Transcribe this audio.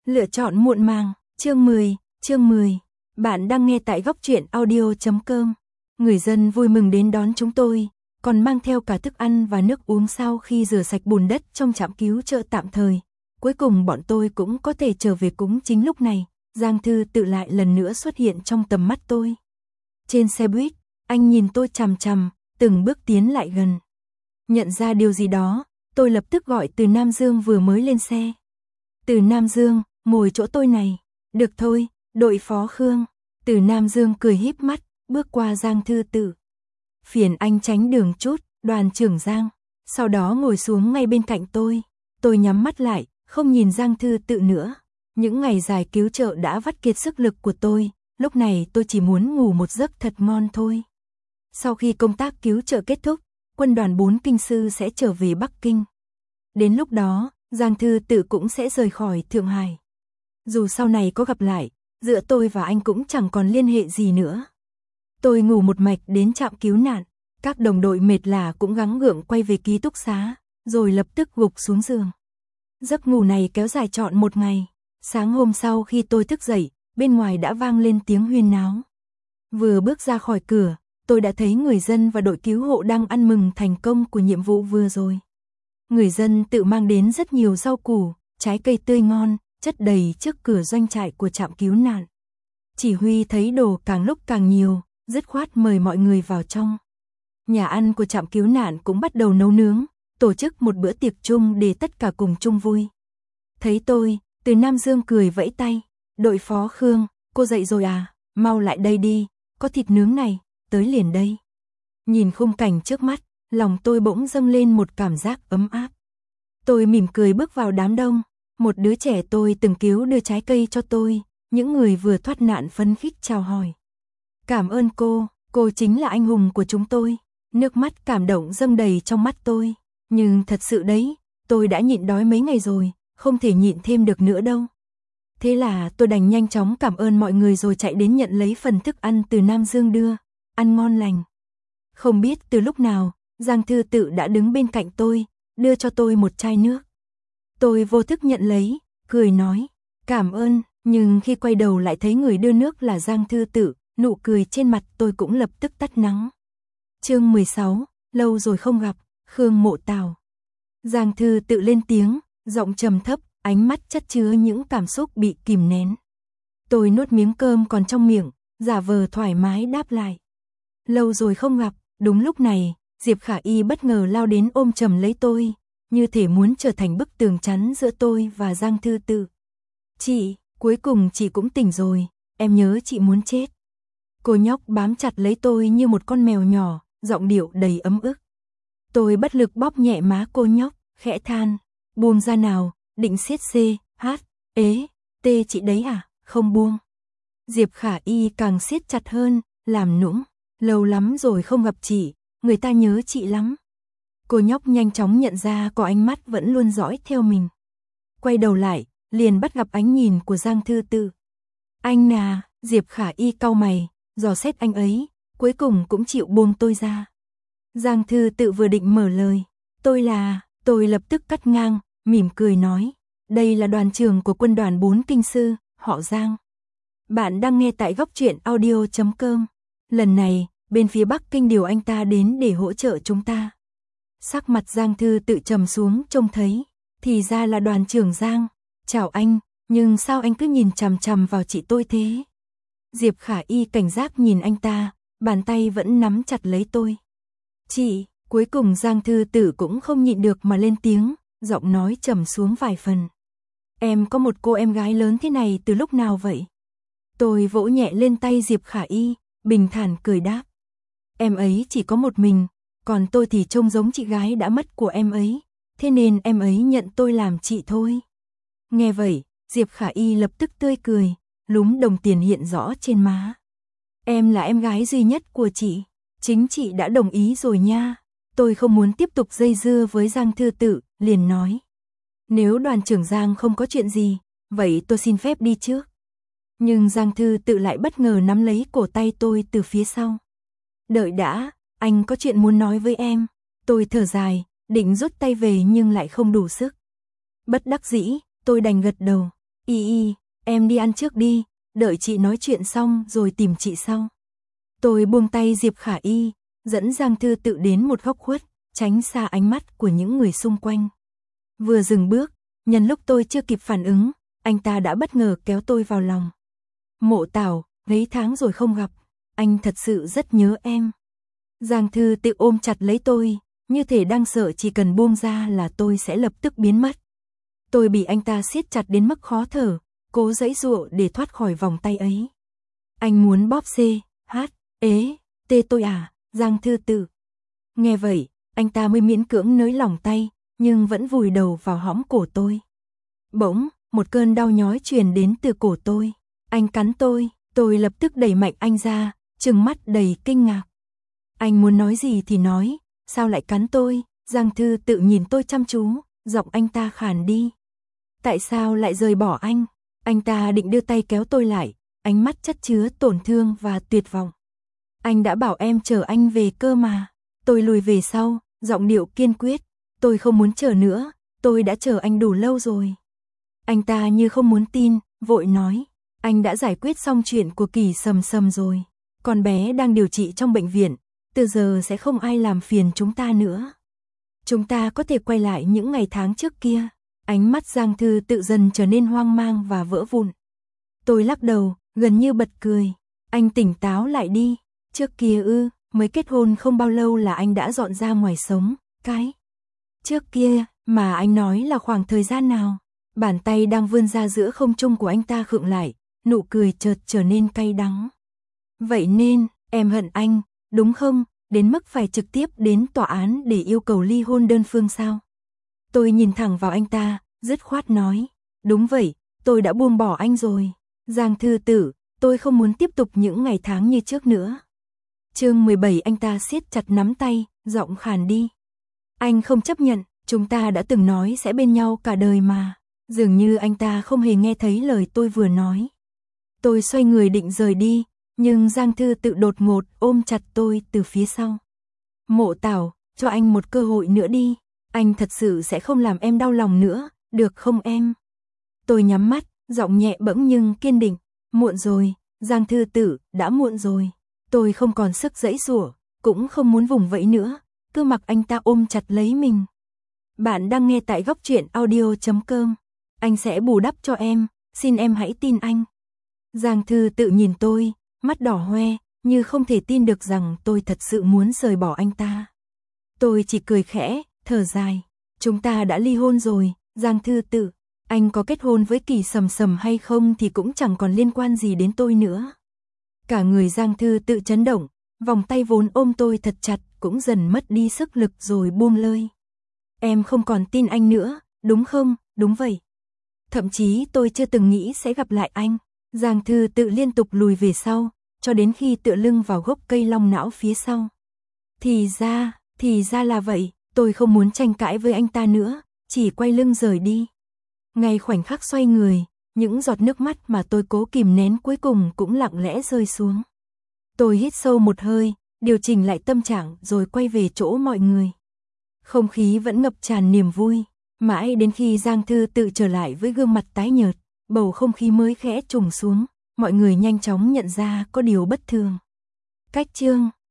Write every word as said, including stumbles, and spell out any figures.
Lựa chọn muộn màng, chương mười, chương mười. Bạn đang nghe tại góc truyện audio chấm com. Người dân vui mừng đến đón chúng tôi, còn mang theo cả thức ăn và nước uống sau khi rửa sạch bùn đất trong trạm cứu trợ tạm thời. Cuối cùng bọn tôi cũng có thể trở về cúng. Chính lúc này, Giang Thư Tự lại lần nữa xuất hiện trong tầm mắt tôi. Trên xe buýt, anh nhìn tôi chằm chằm, từng bước tiến lại gần. Nhận ra điều gì đó, tôi lập tức gọi Từ Nam Dương vừa mới lên xe. Từ Nam Dương, ngồi chỗ tôi này. Được thôi, đội phó Khương. Từ Nam Dương cười híp mắt, bước qua Giang Thư Tự. Phiền anh tránh đường chút, Đoàn trưởng Giang. Sau đó ngồi xuống ngay bên cạnh tôi. Tôi nhắm mắt lại, không nhìn Giang Thư Tự nữa. Những ngày dài cứu trợ đã vắt kiệt sức lực của tôi, lúc này tôi chỉ muốn ngủ một giấc thật ngon thôi. Sau khi công tác cứu trợ kết thúc, quân đoàn bốn kinh sư sẽ trở về Bắc Kinh. Đến lúc đó, Giang Thư Tự cũng sẽ rời khỏi Thượng Hải. Dù sau này có gặp lại, giữa tôi và anh cũng chẳng còn liên hệ gì nữa. Tôi ngủ một mạch đến trạm cứu nạn, các đồng đội mệt lả cũng gắng gượng quay về ký túc xá, rồi lập tức gục xuống giường. Giấc ngủ này kéo dài trọn một ngày. Sáng hôm sau khi tôi thức dậy, bên ngoài đã vang lên tiếng huyên náo. Vừa bước ra khỏi cửa, tôi đã thấy người dân và đội cứu hộ đang ăn mừng thành công của nhiệm vụ vừa rồi. Người dân tự mang đến rất nhiều rau củ, trái cây tươi ngon, chất đầy trước cửa doanh trại của trạm cứu nạn. Chỉ huy thấy đồ càng lúc càng nhiều, dứt khoát mời mọi người vào trong. Nhà ăn của trạm cứu nạn cũng bắt đầu nấu nướng, tổ chức một bữa tiệc chung để tất cả cùng chung vui. Thấy tôi, Từ Nam Dương cười vẫy tay. Đội phó Khương, cô dậy rồi à? Mau lại đây đi, có thịt nướng này, tới liền đây. Nhìn khung cảnh trước mắt, lòng tôi bỗng dâng lên một cảm giác ấm áp. Tôi mỉm cười bước vào đám đông. Một đứa trẻ tôi từng cứu đưa trái cây cho tôi, những người vừa thoát nạn phấn khích chào hỏi. Cảm ơn cô, cô chính là anh hùng của chúng tôi. Nước mắt cảm động dâng đầy trong mắt tôi. Nhưng thật sự đấy, tôi đã nhịn đói mấy ngày rồi, không thể nhịn thêm được nữa đâu. Thế là tôi đành nhanh chóng cảm ơn mọi người rồi chạy đến nhận lấy phần thức ăn Từ Nam Dương đưa, ăn ngon lành. Không biết từ lúc nào, Giang Thư Tự đã đứng bên cạnh tôi, đưa cho tôi một chai nước. Tôi vô thức nhận lấy, cười nói, cảm ơn, nhưng khi quay đầu lại thấy người đưa nước là Giang Thư Tự, nụ cười trên mặt tôi cũng lập tức tắt nắng. Chương mười sáu, lâu rồi không gặp, Khương Mộ Tào. Giang Thư Tự lên tiếng, giọng trầm thấp, ánh mắt chất chứa những cảm xúc bị kìm nén. Tôi nuốt miếng cơm còn trong miệng, giả vờ thoải mái đáp lại. Lâu rồi không gặp. Đúng lúc này, Diệp Khả Y bất ngờ lao đến ôm chầm lấy tôi, như thể muốn trở thành bức tường chắn giữa tôi và Giang Thư Tự. Chị, cuối cùng chị cũng tỉnh rồi, em nhớ chị muốn chết. Cô nhóc bám chặt lấy tôi như một con mèo nhỏ, giọng điệu đầy ấm ức. Tôi bất lực bóp nhẹ má cô nhóc, khẽ than, buông ra nào, định siết C, H, ế, T chị đấy à, không buông. Diệp Khả Y càng siết chặt hơn, làm nũng, lâu lắm rồi không gặp chị, người ta nhớ chị lắm. Cô nhóc nhanh chóng nhận ra có ánh mắt vẫn luôn dõi theo mình. Quay đầu lại, liền bắt gặp ánh nhìn của Giang Thư Tự. Anh nà, Diệp Khả Y cau mày, dò xét anh ấy, cuối cùng cũng chịu buông tôi ra. Giang Thư Tự vừa định mở lời, tôi là, tôi lập tức cắt ngang, mỉm cười nói, đây là đoàn trưởng của quân đoàn bốn kinh sư, họ Giang. Bạn đang nghe tại góc truyện audio chấm com. Lần này, bên phía Bắc Kinh điều anh ta đến để hỗ trợ chúng ta. Sắc mặt Giang Thư Tự trầm xuống trông thấy, thì ra là đoàn trưởng Giang. Chào anh, nhưng sao anh cứ nhìn chằm chằm vào chị tôi thế? Diệp Khả Y cảnh giác nhìn anh ta, bàn tay vẫn nắm chặt lấy tôi. Chị, cuối cùng Giang Thư Tự cũng không nhịn được mà lên tiếng, giọng nói trầm xuống vài phần. Em có một cô em gái lớn thế này từ lúc nào vậy? Tôi vỗ nhẹ lên tay Diệp Khả Y, bình thản cười đáp. Em ấy chỉ có một mình, còn tôi thì trông giống chị gái đã mất của em ấy, thế nên em ấy nhận tôi làm chị thôi. Nghe vậy, Diệp Khả Y lập tức tươi cười, lúm đồng tiền hiện rõ trên má. Em là em gái duy nhất của chị, chính chị đã đồng ý rồi nha. Tôi không muốn tiếp tục dây dưa với Giang Thư Tự, liền nói. Nếu đoàn trưởng Giang không có chuyện gì, vậy tôi xin phép đi trước. Nhưng Giang Thư Tự lại bất ngờ nắm lấy cổ tay tôi từ phía sau. Đợi đã, anh có chuyện muốn nói với em. Tôi thở dài, định rút tay về nhưng lại không đủ sức. Bất đắc dĩ, tôi đành gật đầu. Y y, em đi ăn trước đi, đợi chị nói chuyện xong rồi tìm chị sau. Tôi buông tay Diệp Khả Y, dẫn Giang Thư Tự đến một góc khuất, tránh xa ánh mắt của những người xung quanh. Vừa dừng bước, nhân lúc tôi chưa kịp phản ứng, anh ta đã bất ngờ kéo tôi vào lòng. Mộ Tảo, mấy tháng rồi không gặp, anh thật sự rất nhớ em. Giang Thư Tự ôm chặt lấy tôi, như thể đang sợ chỉ cần buông ra là tôi sẽ lập tức biến mất. Tôi bị anh ta siết chặt đến mức khó thở, cố giãy giụa để thoát khỏi vòng tay ấy. Anh muốn bóp C, H, ế, tê tôi à, Giang Thư Tự. Nghe vậy, anh ta mới miễn cưỡng nới lỏng tay, nhưng vẫn vùi đầu vào hõm cổ tôi. Bỗng, một cơn đau nhói truyền đến từ cổ tôi. Anh cắn tôi, tôi lập tức đẩy mạnh anh ra, trừng mắt đầy kinh ngạc. Anh muốn nói gì thì nói, sao lại cắn tôi? Giang Thư Tự nhìn tôi chăm chú, giọng anh ta khàn đi. Tại sao lại rời bỏ anh? Anh ta định đưa tay kéo tôi lại, ánh mắt chất chứa tổn thương và tuyệt vọng. Anh đã bảo em chờ anh về cơ mà. Tôi lùi về sau, giọng điệu kiên quyết. Tôi không muốn chờ nữa, tôi đã chờ anh đủ lâu rồi. Anh ta như không muốn tin, vội nói. Anh đã giải quyết xong chuyện của Kỳ Sầm Sầm rồi. Con bé đang điều trị trong bệnh viện, từ giờ sẽ không ai làm phiền chúng ta nữa. Chúng ta có thể quay lại những ngày tháng trước kia. Ánh mắt Giang Thư Tự dần trở nên hoang mang và vỡ vụn. Tôi lắc đầu, gần như bật cười. Anh tỉnh táo lại đi. Trước kia ư, mới kết hôn không bao lâu là anh đã dọn ra ngoài sống. Cái trước kia mà anh nói là khoảng thời gian nào? Bàn tay đang vươn ra giữa không trung của anh ta khựng lại, nụ cười chợt trở nên cay đắng. Vậy nên, em hận anh, đúng không? Đến mức phải trực tiếp đến tòa án để yêu cầu ly hôn đơn phương sao? Tôi nhìn thẳng vào anh ta, dứt khoát nói. Đúng vậy, tôi đã buông bỏ anh rồi. Giang Thư Tự, tôi không muốn tiếp tục những ngày tháng như trước nữa. Chương mười bảy. Anh ta siết chặt nắm tay, giọng khàn đi. Anh không chấp nhận, chúng ta đã từng nói sẽ bên nhau cả đời mà. Dường như anh ta không hề nghe thấy lời tôi vừa nói. Tôi xoay người định rời đi, nhưng Giang Thư Tự đột ngột ôm chặt tôi từ phía sau. Mộ Tảo, cho anh một cơ hội nữa đi. Anh thật sự sẽ không làm em đau lòng nữa, được không em? Tôi nhắm mắt, giọng nhẹ bẫng nhưng kiên định. Muộn rồi, Giang Thư Tự, đã muộn rồi. Tôi không còn sức giãy giụa, cũng không muốn vùng vẫy nữa, cứ mặc anh ta ôm chặt lấy mình. Bạn đang nghe tại góc truyện audio chấm com. Anh sẽ bù đắp cho em, xin em hãy tin anh. Giang Thư Tự nhìn tôi, mắt đỏ hoe, như không thể tin được rằng tôi thật sự muốn rời bỏ anh ta. Tôi chỉ cười khẽ, thở dài. Chúng ta đã ly hôn rồi, Giang Thư Tự. Anh có kết hôn với Kỳ Sầm Sầm hay không thì cũng chẳng còn liên quan gì đến tôi nữa. Cả người Giang Thư Tự chấn động, vòng tay vốn ôm tôi thật chặt cũng dần mất đi sức lực rồi buông lơi. Em không còn tin anh nữa, đúng không? Đúng vậy. Thậm chí tôi chưa từng nghĩ sẽ gặp lại anh. Giang Thư Tự liên tục lùi về sau, cho đến khi tựa lưng vào gốc cây long não phía sau. Thì ra, thì ra là vậy, tôi không muốn tranh cãi với anh ta nữa, chỉ quay lưng rời đi. Ngay khoảnh khắc xoay người, những giọt nước mắt mà tôi cố kìm nén cuối cùng cũng lặng lẽ rơi xuống. Tôi hít sâu một hơi, điều chỉnh lại tâm trạng rồi quay về chỗ mọi người. Không khí vẫn ngập tràn niềm vui, mãi đến khi Giang Thư Tự trở lại với gương mặt tái nhợt, bầu không khí mới khẽ trùng xuống, mọi người nhanh chóng nhận ra có điều bất thường. Cách chương